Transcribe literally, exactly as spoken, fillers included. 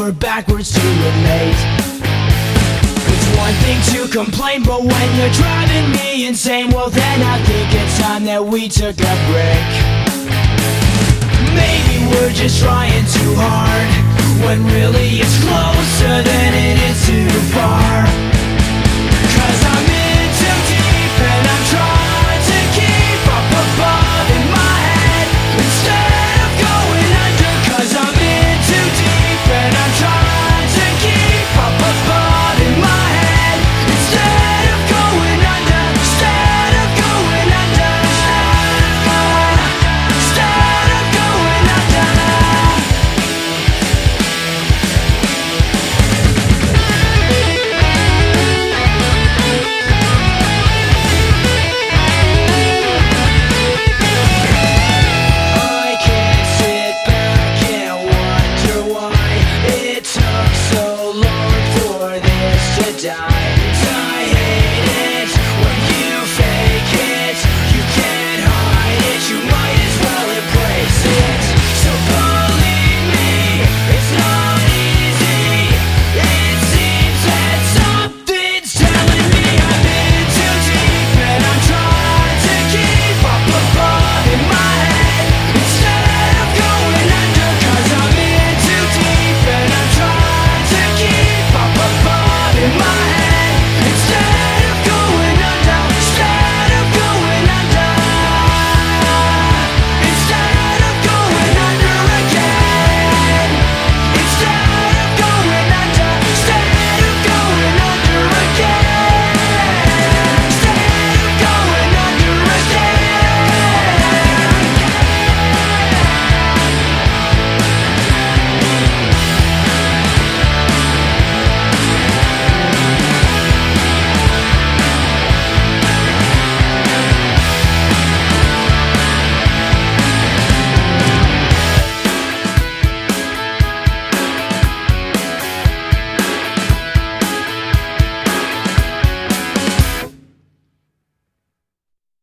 over backwards to relate. It's one thing to complain, but when you're driving me insane, well then I think it's time that we took a break. Maybe we're just trying too hard, when really it's closer than it is too far.